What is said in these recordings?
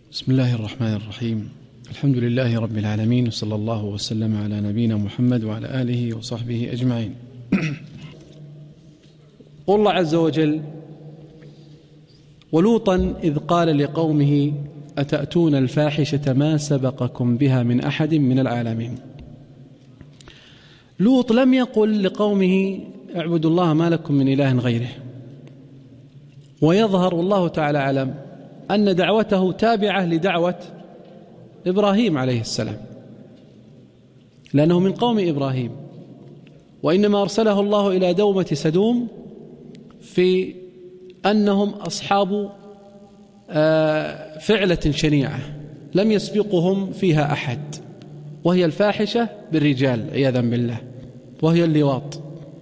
بسم الله الرحمن الرحيم. الحمد لله رب العالمين، وصلى الله وسلم على نبينا محمد وعلى آله وصحبه أجمعين. قول الله عز وجل: ولوطا إذ قال لقومه أتأتون الفاحشة ما سبقكم بها من أحد من العالمين. لوط لم يقل لقومه اعبدوا الله ما لكم من إله غيره، ويظهر والله تعالى أعلم أن دعوته تابعة لدعوة إبراهيم عليه السلام، لأنه من قوم إبراهيم، وإنما أرسله الله إلى دومة سدوم في أنهم أصحاب فعلة شنيعة لم يسبقهم فيها أحد، وهي الفاحشة بالرجال عياذا بالله، وهي اللواط.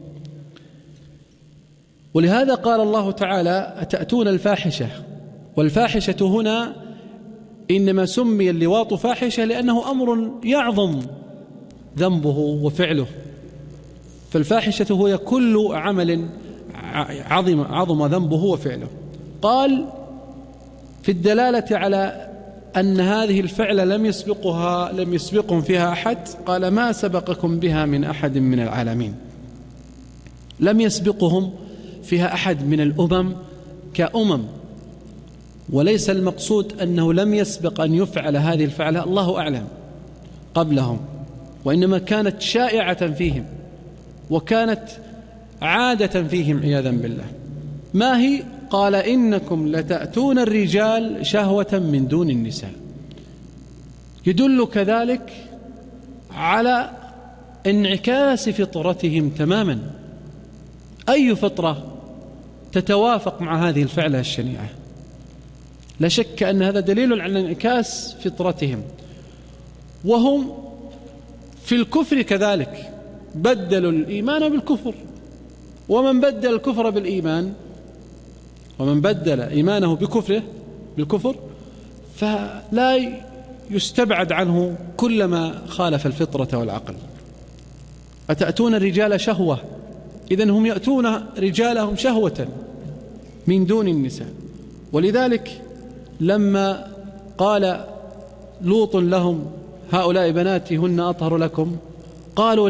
ولهذا قال الله تعالى: أتأتون الفاحشة. والفاحشة هنا إنما سمي اللواط فاحشة لأنه أمر يعظم ذنبه وفعله، فالفاحشة هي كل عمل عظم ذنبه وفعله. قال في الدلالة على أن هذه الفعلة لم يسبقهم فيها أحد، قال: ما سبقكم بها من أحد من العالمين. لم يسبقهم فيها أحد من الأمم كأمم، وليس المقصود أنه لم يسبق أن يفعل هذه الفعلة، الله أعلم، قبلهم، وإنما كانت شائعة فيهم وكانت عادة فيهم عياذا بالله. ما هي؟ قال: إنكم لتأتون الرجال شهوة من دون النساء. يدل كذلك على انعكاس فطرتهم تماما. أي فطرة تتوافق مع هذه الفعلة الشنيعة؟ لا شك أن هذا دليل على انعكاس فطرتهم. وهم في الكفر كذلك بدلوا الإيمان بالكفر، ومن بدل الكفر بالإيمان، ومن بدل إيمانه بالكفر فلا يستبعد عنه كل ما خالف الفطرة والعقل. أتأتون الرجال شهوة، إذن هم يأتون رجالهم شهوة من دون النساء. ولذلك لما قال لوط لهم: هؤلاء بناتي هن أطهر لكم، قالوا: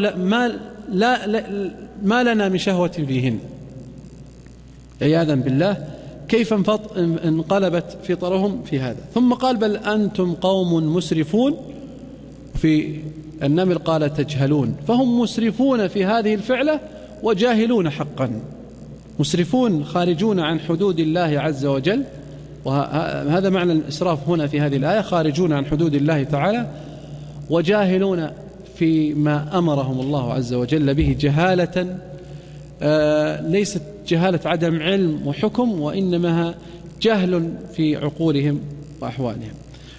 ما لنا من شهوة فيهن، عياذا بالله. كيف انقلبت فطرهم في هذا؟ ثم قال: بل أنتم قوم مسرفون. في النمل قال: تجهلون. فهم مسرفون في هذه الفعلة وجاهلون حقا، مسرفون خارجون عن حدود الله عز وجل. وهذا معنى الإسراف هنا في هذه الآية، خارجون عن حدود الله تعالى وجاهلون فيما أمرهم الله عز وجل به جهالة، ليست جهالة عدم علم وحكم، وإنما جهل في عقولهم وأحوالهم.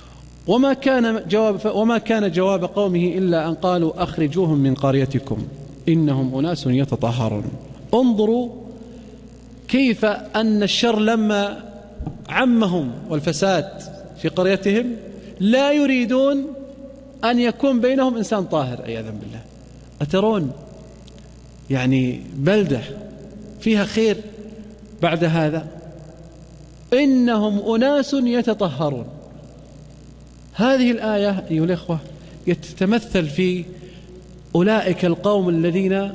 وما كان جواب قومه إلا أن قالوا: أخرجوهم من قريتكم إنهم أناس يتطهرون. انظروا كيف أن الشر لما عمهم والفساد في قريتهم لا يريدون أن يكون بينهم إنسان طاهر عياذا بالله. أترون يعني بلدة فيها خير بعد هذا؟ إنهم أناس يتطهرون. هذه الآية أيها الإخوة يتمثل في أولئك القوم الذين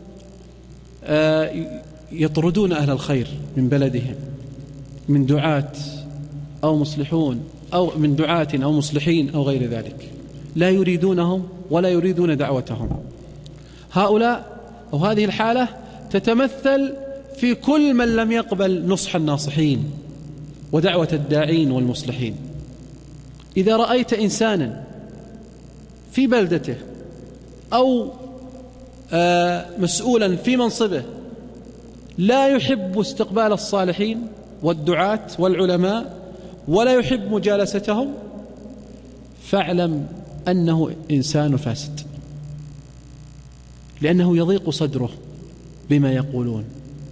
يطردون أهل الخير من بلدهم، من دعاة أو مصلحون، أو من دعاة أو مصلحين أو غير ذلك، لا يريدونهم ولا يريدون دعوتهم. هؤلاء أو هذه الحالة تتمثل في كل من لم يقبل نصح الناصحين ودعوة الداعين والمصلحين. إذا رأيت إنسانا في بلدته أو مسؤولا في منصبه لا يحب استقبال الصالحين والدعاة والعلماء ولا يحب مجالستهم، فاعلم أنه إنسان فاسد، لأنه يضيق صدره بما يقولون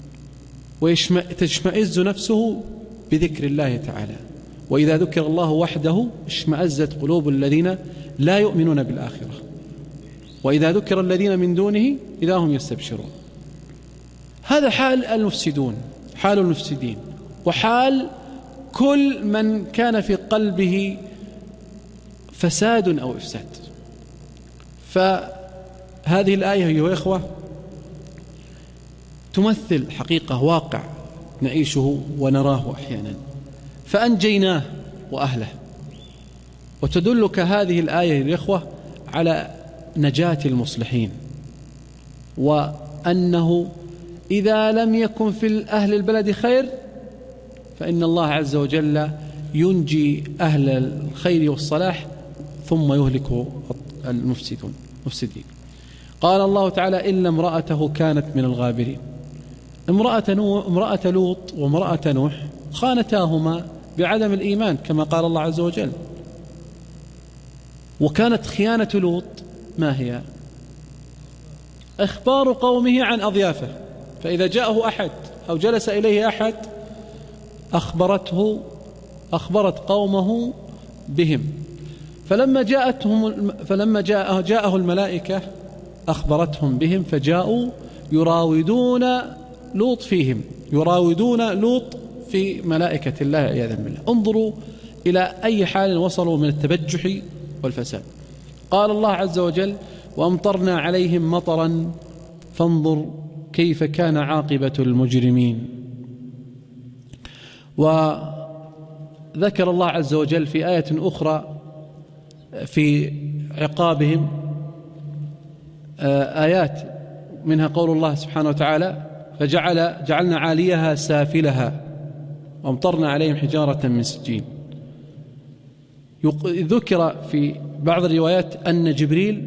وتشمئز نفسه بذكر الله تعالى. وإذا ذكر الله وحده اشمأزت قلوب الذين لا يؤمنون بالآخرة، وإذا ذكر الذين من دونه إذا هم يستبشرون. هذا حال المفسدين، وحال كل من كان في قلبه فساد أو إفساد. فهذه الآية أيها الإخوة تمثل حقيقة واقع نعيشه ونراه أحيانا، فأنجيناه وأهله. وتدلك هذه الآية يا إخوة على نجاة المصلحين، وأنه إذا لم يكن في أهل البلد خير فإن الله عز وجل ينجي أهل الخير والصلاح ثم يهلك المفسدين. قال الله تعالى: إلا امرأته كانت من الغابرين. امرأة لوط وامرأة نوح خانتاهما بعدم الإيمان كما قال الله عز وجل. وكانت خيانة لوط ما هي؟ إخبار قومه عن أضيافه، فإذا جاءه أحد أو جلس إليه أحد أخبرت قومه بهم، فلما جاءه الملائكة أخبرتهم بهم، فجاءوا يراودون لوط فيهم، يراودون لوط في ملائكة الله عياذا بالله. انظروا إلى أي حال وصلوا من التبجح والفساد. قال الله عز وجل: وأمطرنا عليهم مطرا فانظر كيف كان عاقبة المجرمين. وذكر الله عز وجل في آية أخرى في عقابهم آيات، منها قول الله سبحانه وتعالى: جعلنا عاليها سافلها وأمطرنا عليهم حجارة من سجيل. ذكر في بعض الروايات أن جبريل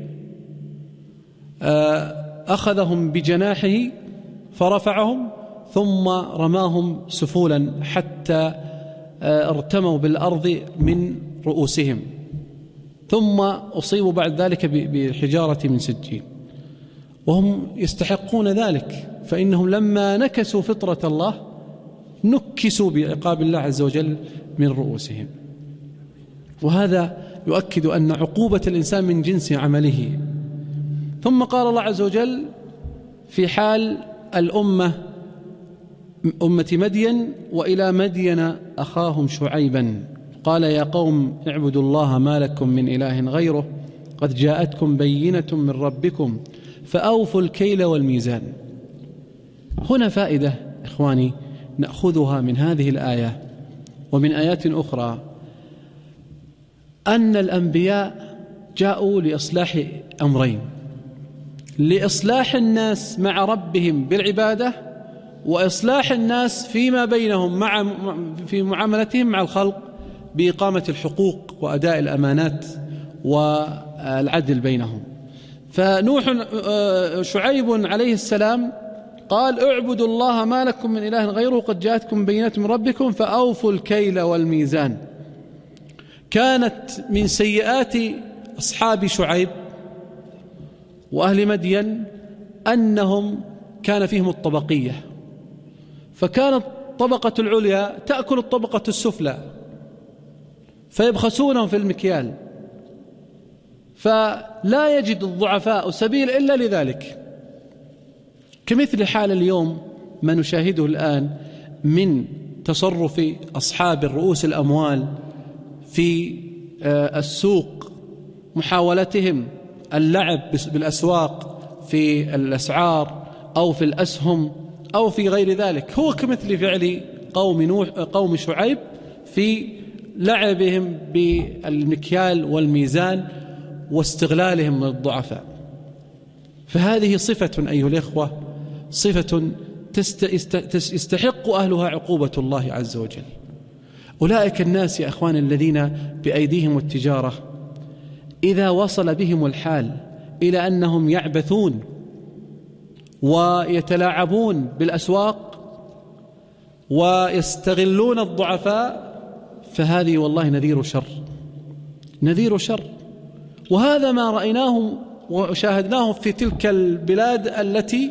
أخذهم بجناحه فرفعهم ثم رماهم سفولا حتى ارتموا بالأرض من رؤوسهم، ثم أصيبوا بعد ذلك بحجارة من سجيل، وهم يستحقون ذلك، فإنهم لما نكسوا فطرة الله نكسوا بعقاب الله عز وجل من رؤوسهم. وهذا يؤكد أن عقوبة الإنسان من جنس عمله. ثم قال الله عز وجل في حال أمة مدين: وإلى مدين أخاهم شعيبا قال يا قوم اعبدوا الله ما لكم من إله غيره قد جاءتكم بينة من ربكم فأوفوا الكيل والميزان. هنا فائدة إخواني نأخذها من هذه الآية ومن آيات أخرى، أن الأنبياء جاءوا لإصلاح أمرين: لإصلاح الناس مع ربهم بالعبادة، وإصلاح الناس فيما بينهم في معاملتهم مع الخلق بإقامة الحقوق وأداء الأمانات والعدل بينهم. شعيب عليه السلام قال: اعبدوا الله ما لكم من إله غيره قد جاءتكم بينة من ربكم فأوفوا الكيل والميزان. كانت من سيئات أصحاب شعيب وأهل مدين أنهم كان فيهم الطبقية، فكانت الطبقة العليا تأكل الطبقة السفلى فيبخسونهم في المكيال، فلا يجد الضعفاء سبيل إلا لذلك. كمثل حال اليوم ما نشاهده الآن من تصرف أصحاب الرؤوس الأموال في السوق، محاولتهم اللعب بالأسواق في الأسعار أو في الأسهم أو في غير ذلك، هو كمثل فعل قوم شعيب في لعبهم بالمكيال والميزان واستغلالهم من الضعفاء. فهذه صفة أيها الإخوة، صفة يستحق أهلها عقوبة الله عز وجل. أولئك الناس يا أخوان الذين بأيديهم التجارة، إذا وصل بهم الحال إلى أنهم يعبثون ويتلاعبون بالأسواق ويستغلون الضعفاء، فهذه والله نذير شر. وهذا ما رأيناه وشاهدناه في تلك البلاد التي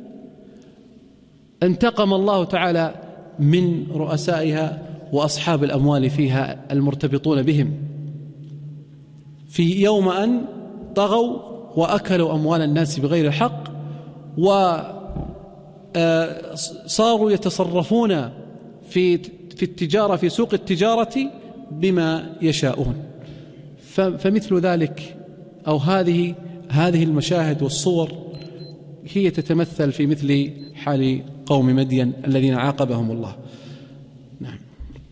انتقم الله تعالى من رؤسائها وأصحاب الأموال فيها المرتبطون بهم، في يوم أن طغوا وأكلوا أموال الناس بغير حق، وصاروا يتصرفون في التجارة في سوق التجارة بما يشاءون. فمثل ذلك أو هذه المشاهد والصور هي تتمثل في مثل حال قوم مدين الذين عاقبهم الله. نعم.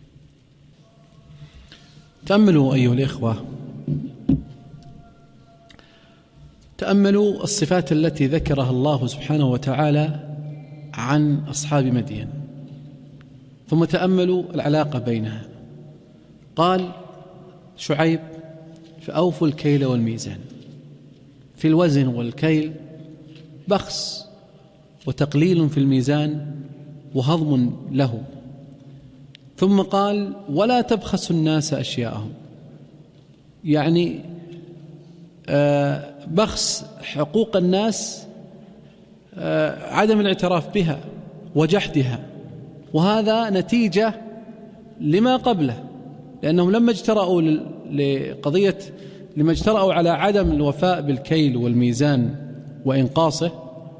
تأملوا أيها الإخوة، تأملوا الصفات التي ذكرها الله سبحانه وتعالى عن أصحاب مدين، ثم تأملوا العلاقة بينها. قال شعيب: فأوفوا الكيل والميزان. في الوزن والكيل بخس وتقليل في الميزان وهضم له. ثم قال: ولا تبخسوا الناس أشياءهم، يعني بخس حقوق الناس، عدم الاعتراف بها وجحدها، وهذا نتيجة لما قبله، لأنهم لما اجترأوا على عدم الوفاء بالكيل والميزان وإنقاصه،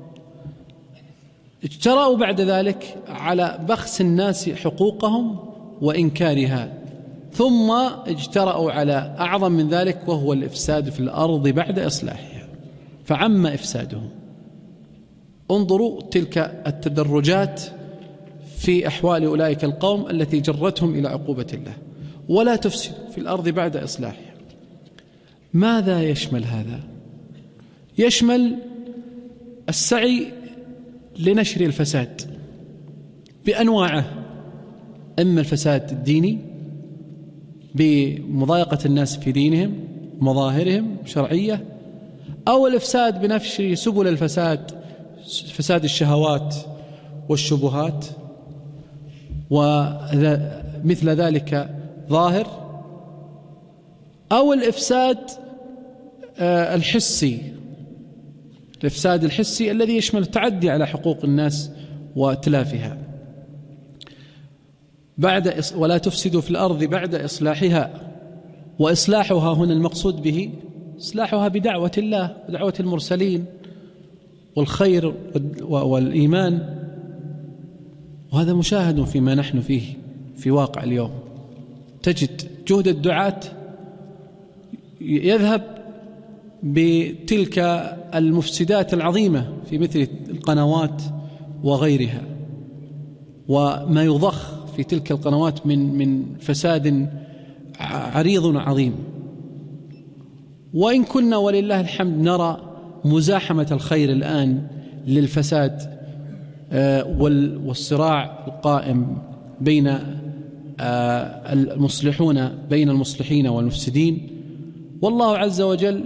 اجترأوا بعد ذلك على بخس الناس حقوقهم وإنكارها، ثم اجترأوا على أعظم من ذلك وهو الإفساد في الأرض بعد إصلاحها، فعم إفسادهم. انظروا تلك التدرجات في أحوال أولئك القوم التي جرتهم إلى عقوبة الله. ولا تفسد في الأرض بعد إصلاحها. ماذا يشمل هذا؟ يشمل السعي لنشر الفساد بأنواعه، إما الفساد الديني بمضايقة الناس في دينهم مظاهرهم شرعية، أو الإفساد بنفس سبل الفساد، فساد الشهوات والشبهات ومثل ذلك ظاهر، أو الإفساد الحسي، الإفساد الحسي الذي يشمل التعدي على حقوق الناس وتلافها. ولا تفسدوا في الأرض بعد إصلاحها، وإصلاحها هنا المقصود به إصلاحها بدعوة الله ودعوة المرسلين والخير والإيمان، وهذا مشاهد فيما نحن فيه في واقع اليوم. تجد جهد الدعاة يذهب بتلك المفسدات العظيمة في مثل القنوات وغيرها، وما يضخ في تلك القنوات من فساد عريض عظيم. وإن كنا ولله الحمد نرى مزاحمة الخير الآن للفساد والصراع القائم بين المصلحون بين المصلحين والمفسدين، والله عز وجل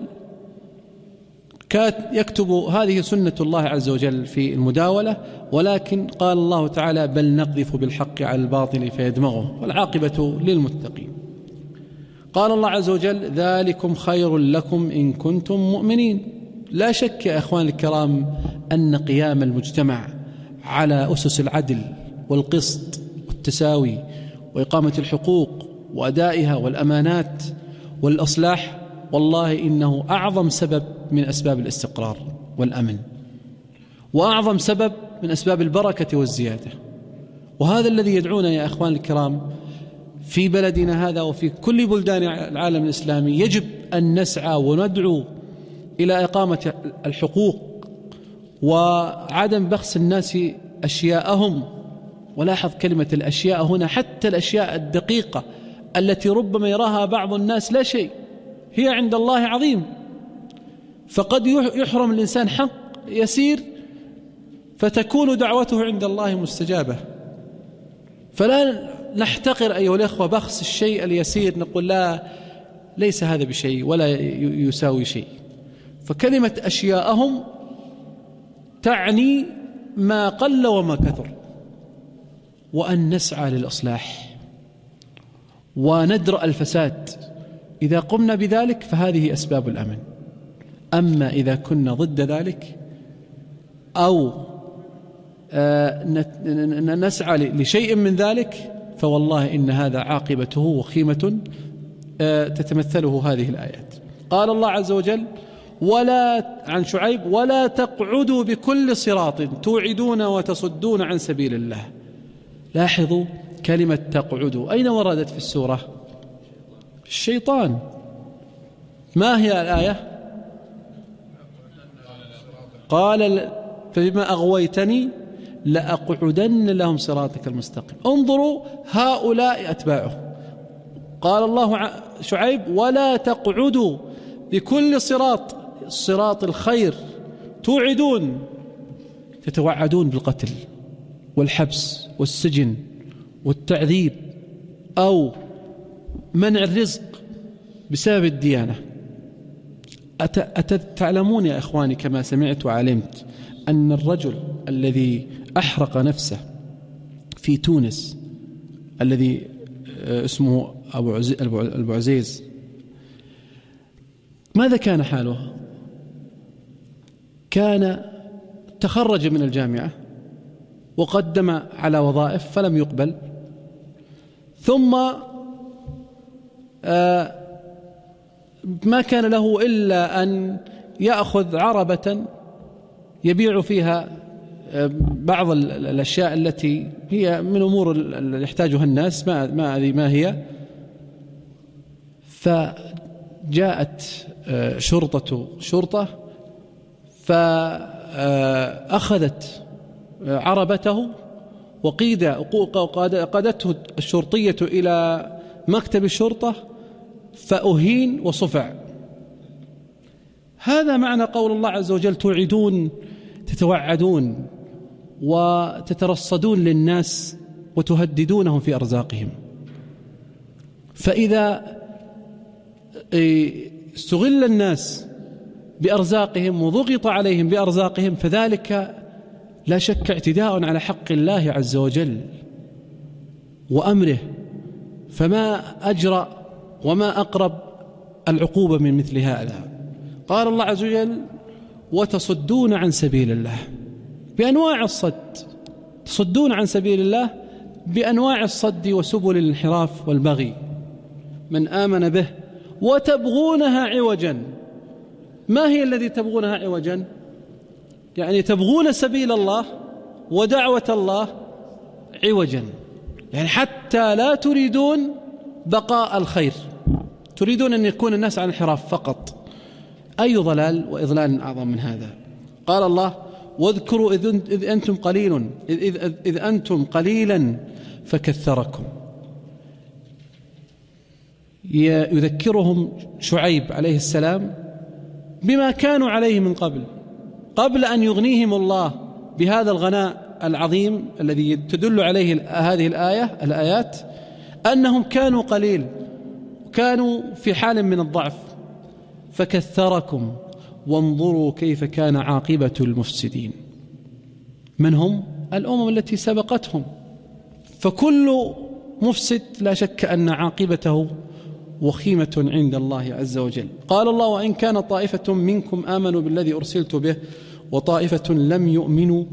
يكتب هذه سنة الله عز وجل في المداولة، ولكن قال الله تعالى: بل نقذف بالحق على الباطل فيدمغه والعاقبة للمتقين. قال الله عز وجل: ذلكم خير لكم إن كنتم مؤمنين. لا شك يا أخوان الكرام أن قيام المجتمع على أسس العدل والقسط والتساوي وإقامة الحقوق وأدائها والأمانات والإصلاح، والله إنه أعظم سبب من أسباب الاستقرار والأمن، وأعظم سبب من أسباب البركة والزيادة. وهذا الذي يدعونا يا أخوان الكرام في بلدنا هذا وفي كل بلدان العالم الإسلامي. يجب أن نسعى وندعو إلى إقامة الحقوق وعدم بخس الناس أشياءهم. ولاحظ كلمة الأشياء هنا، حتى الأشياء الدقيقة التي ربما يراها بعض الناس لا شيء، هي عند الله عظيم. فقد يحرم الإنسان حق يسير فتكون دعوته عند الله مستجابة. فلا نحتقر أيها الأخوة بخس الشيء اليسير، نقول لا، ليس هذا بشيء ولا يساوي شيء. فكلمة أشياءهم تعني ما قل وما كثر، وأن نسعى للإصلاح وندرأ الفساد. إذا قمنا بذلك فهذه أسباب الأمن. أما إذا كنا ضد ذلك أو نسعى لشيء من ذلك، فوالله إن هذا عاقبته وخيمة تتمثله هذه الآيات. قال الله عز وجل عن شعيب: ولا تقعدوا بكل صراط توعدون وتصدون عن سبيل الله. لاحظوا كلمة تقعدوا أين وردت في السورة؟ الشيطان. ما هي الآية؟ قال فبما أغويتني لأقعدن لهم صراطك المستقيم. انظروا هؤلاء أتباعه. قال الله شعيب ولا تقعدوا بكل صراط الخير توعدون، تتوعدون بالقتل والحبس والسجن والتعذيب أو منع الرزق بسبب الديانة. تعلمون يا إخواني كما سمعت وعلمت أن الرجل الذي أحرق نفسه في تونس الذي اسمه أبو عزيز، ماذا كان حاله؟ كان تخرج من الجامعة وقدم على وظائف فلم يقبل، ثم ما كان له إلا أن يأخذ عربة يبيع فيها بعض الأشياء التي هي من أمور اللي يحتاجها الناس، ما هي. فجاءت شرطة فأخذت عربته وقادته الشرطية إلى مكتب الشرطة فأهين وصفع. هذا معنى قول الله عز وجل توعدون، تتوعدون وتترصدون للناس وتهددونهم في أرزاقهم. فإذا استغل الناس بأرزاقهم وضغط عليهم بأرزاقهم فذلك لا شك اعتداء على حق الله عز وجل وأمره، فما أجرأ وما أقرب العقوبة من مثل هذا. قال الله عز وجل وتصدون عن سبيل الله بأنواع الصد، تصدون عن سبيل الله بأنواع الصد وسبل الانحراف والبغي من آمن به وتبغونها عوجا. ما هي الذي تبغونها عوجا؟ يعني تبغون سبيل الله ودعوة الله عوجا، يعني حتى لا تريدون بقاء الخير، تريدون أن يكون الناس على انحراف فقط. أي ضلال وإضلال أعظم من هذا؟ قال الله واذكروا إذ أنتم قليلا فكثركم. يذكرهم شعيب عليه السلام بما كانوا عليه من قبل أن يغنيهم الله بهذا الغناء العظيم الذي تدل عليه هذه الآيات، أنهم كانوا قليل، كانوا في حال من الضعف، فكثركم وانظروا كيف كان عاقبة المفسدين. من هم؟ الأمم التي سبقتهم. فكل مفسد لا شك أن عاقبته وخيمة عند الله عز وجل. قال الله وإن كان طائفة منكم آمنوا بالذي أرسلت به وطائفة لم يؤمنوا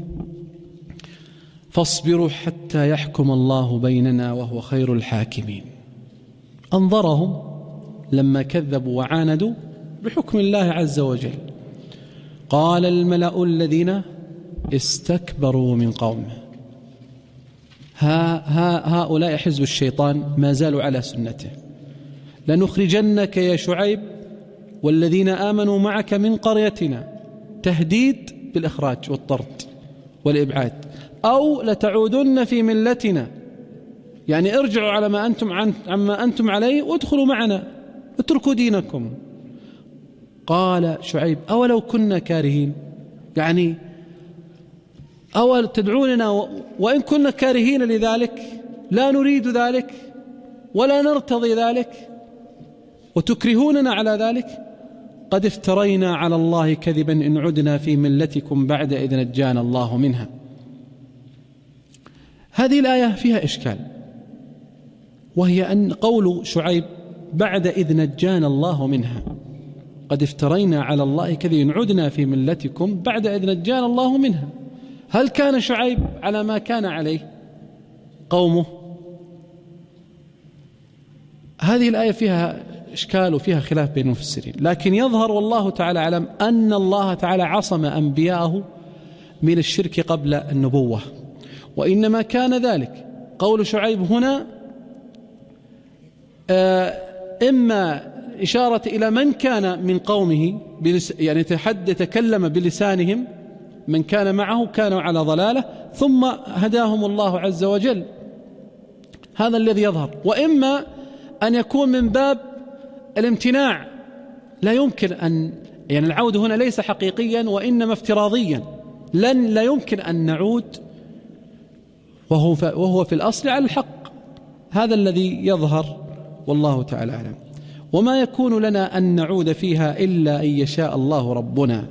فاصبروا حتى يحكم الله بيننا وهو خير الحاكمين. أنظرهم لما كذبوا وعاندوا بحكم الله عز وجل. قال الملأ الذين استكبروا من قومه، هؤلاء حزب الشيطان ما زالوا على سنته، لنخرجنك يا شعيب والذين آمنوا معك من قريتنا، تهديد بالإخراج والطرد والإبعاد، أو لتعودن في ملتنا، يعني ارجعوا على ما عما أنتم عليه وادخلوا معنا، اتركوا دينكم. قال شعيب أولو كنا كارهين، يعني أول تدعوننا وإن كنا كارهين لذلك، لا نريد ذلك ولا نرتضي ذلك وتكرهوننا على ذلك. قد افترينا على الله كذبا إن عدنا في ملتكم بعد إذ نجانا الله منها. هذه الآية فيها إشكال، وهي أن قول شعيب بعد إذ نجانا الله منها، قد افترينا على الله كذبا إن عدنا في ملتكم بعد إذ نجانا الله منها. هل كان شعيب على ما كان عليه قومه؟ هذه الآية فيها إشكال وفيها خلاف بين المفسرين، لكن يظهر والله تعالى أعلم أن الله تعالى عصم أنبياءه من الشرك قبل النبوة، وإنما كان ذلك قول شعيب هنا إما إشارة إلى من كان من قومه، يعني تكلم بلسانهم، من كان معه كانوا على ضلالة ثم هداهم الله عز وجل، هذا الذي يظهر. وإما أن يكون من باب الامتناع، لا يمكن أن، يعني العود هنا ليس حقيقيا وإنما افتراضيا، لا يمكن أن نعود وهو في الأصل على الحق، هذا الذي يظهر والله تعالى أعلم. وما يكون لنا أن نعود فيها إلا أن يشاء الله ربنا،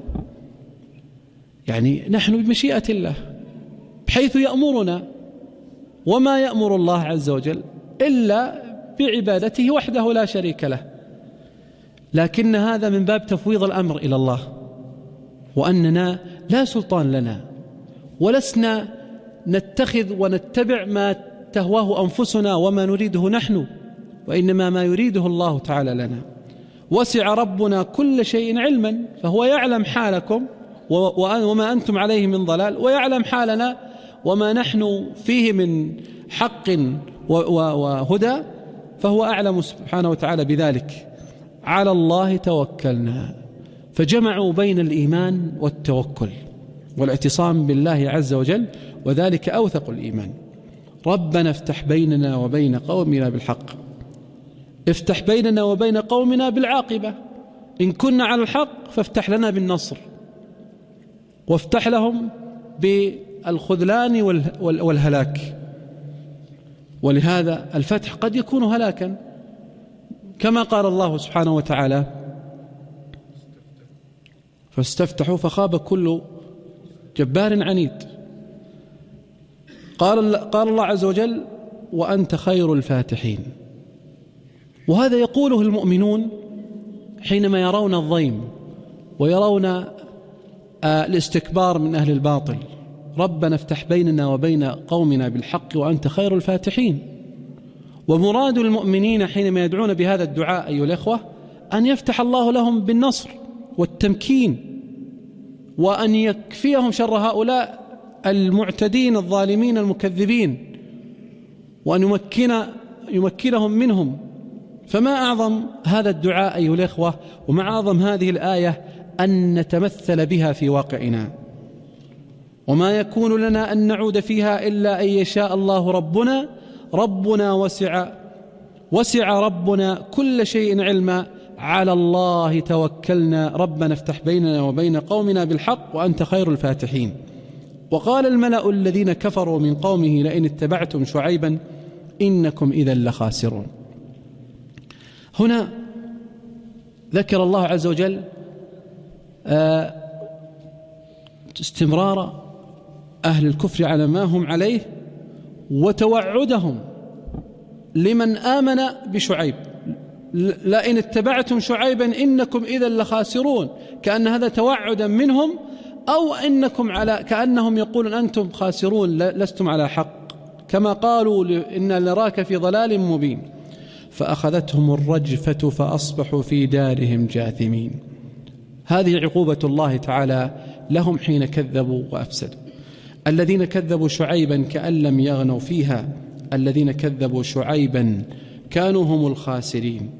يعني نحن بمشيئة الله بحيث يأمرنا، وما يأمر الله عز وجل إلا بعبادته وحده لا شريك له، لكن هذا من باب تفويض الأمر إلى الله، وأننا لا سلطان لنا، ولسنا نتخذ ونتبع ما تهواه أنفسنا وما نريده نحن، وإنما ما يريده الله تعالى لنا. وسع ربنا كل شيء علما، فهو يعلم حالكم وما أنتم عليه من ضلال، ويعلم حالنا وما نحن فيه من حق وهدى، فهو أعلم سبحانه وتعالى بذلك. على الله توكلنا، فجمعوا بين الإيمان والتوكل والاعتصام بالله عز وجل، وذلك أوثق الإيمان. ربنا افتح بيننا وبين قومنا بالحق، افتح بيننا وبين قومنا بالعاقبة، إن كنا على الحق فافتح لنا بالنصر، وافتح لهم بالخذلان والهلاك. ولهذا الفتح قد يكون هلاكا، كما قال الله سبحانه وتعالى: فاستفتحوا فخاب كل جبار عنيد. قال الله عز وجل: وأنت خير الفاتحين. وهذا يقوله المؤمنون حينما يرون الضيم ويرون الاستكبار من أهل الباطل: ربنا افتح بيننا وبين قومنا بالحق وأنت خير الفاتحين. ومراد المؤمنين حينما يدعون بهذا الدعاء أيها الأخوة أن يفتح الله لهم بالنصر والتمكين، وأن يكفيهم شر هؤلاء المعتدين الظالمين المكذبين، وأن يمكنهم منهم. فما أعظم هذا الدعاء أيها الأخوة، ومع أعظم هذه الآية أن نتمثل بها في واقعنا. وما يكون لنا أن نعود فيها إلا أن يشاء الله ربنا وسع ربنا كل شيء علما، على الله توكلنا، ربنا افتح بيننا وبين قومنا بالحق وأنت خير الفاتحين. وقال الملأ الذين كفروا من قومه: لئن اتبعتم شعيبا إنكم إذا لخاسرون. هنا ذكر الله عز وجل استمرار أهل الكفر على ما هم عليه، وتوعدهم لمن آمن بشعيب: لئن اتبعتم شعيبا إنكم إذا لخاسرون، كأن هذا توعدا منهم، أو إنكم كأنهم يقولون أنتم خاسرون لستم على حق، كما قالوا: إنا لراك في ضلال مبين. فأخذتهم الرجفة فأصبحوا في دارهم جاثمين. هذه عقوبة الله تعالى لهم حين كذبوا وأفسدوا. الذين كذبوا شعيبا كأن لم يغنوا فيها، الذين كذبوا شعيبا كانوا هم الخاسرين.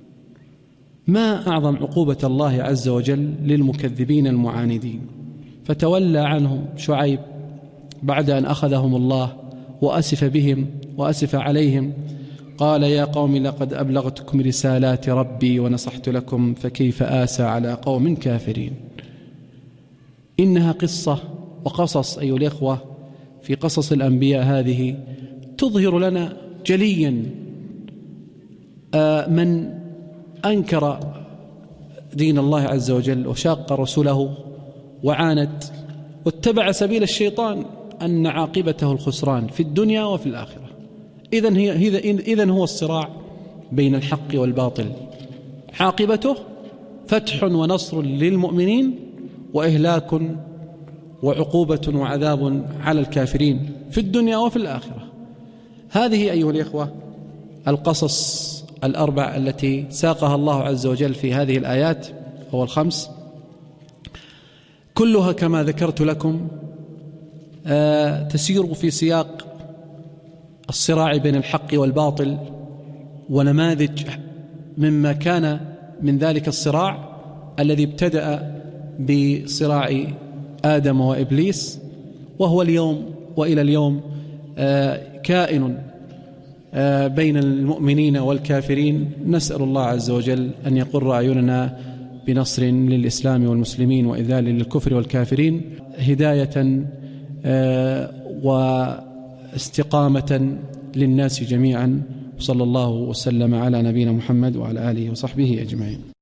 ما أعظم عقوبة الله عز وجل للمكذبين المعاندين. فتولى عنهم شعيب بعد أن أخذهم الله وأسف بهم وأسف عليهم، قال: يا قوم لقد أبلغتكم رسالات ربي ونصحت لكم فكيف آسى على قوم كافرين. إنها قصة وقصص أيها الإخوة، في قصص الأنبياء هذه تظهر لنا جليا من أنكر دين الله عز وجل وشاق رسوله وعاند واتبع سبيل الشيطان أن عاقبته الخسران في الدنيا وفي الآخرة. إذن هو الصراع بين الحق والباطل، عاقبته فتح ونصر للمؤمنين، وإهلاك وعقوبة وعذاب على الكافرين في الدنيا وفي الآخرة. هذه أيها الإخوة القصص الأربع التي ساقها الله عز وجل في هذه الآيات أو الخمس، كلها كما ذكرت لكم تسير في سياق الصراع بين الحق والباطل، ونماذج مما كان من ذلك الصراع الذي ابتدأ بصراع آدم وإبليس، وهو اليوم وإلى اليوم كائن بين المؤمنين والكافرين. نسأل الله عز وجل أن يقر أعيننا بنصر للإسلام والمسلمين وإذلال للكفر والكافرين، هداية واستقامة للناس جميعا. صلى الله وسلم على نبينا محمد وعلى آله وصحبه أجمعين.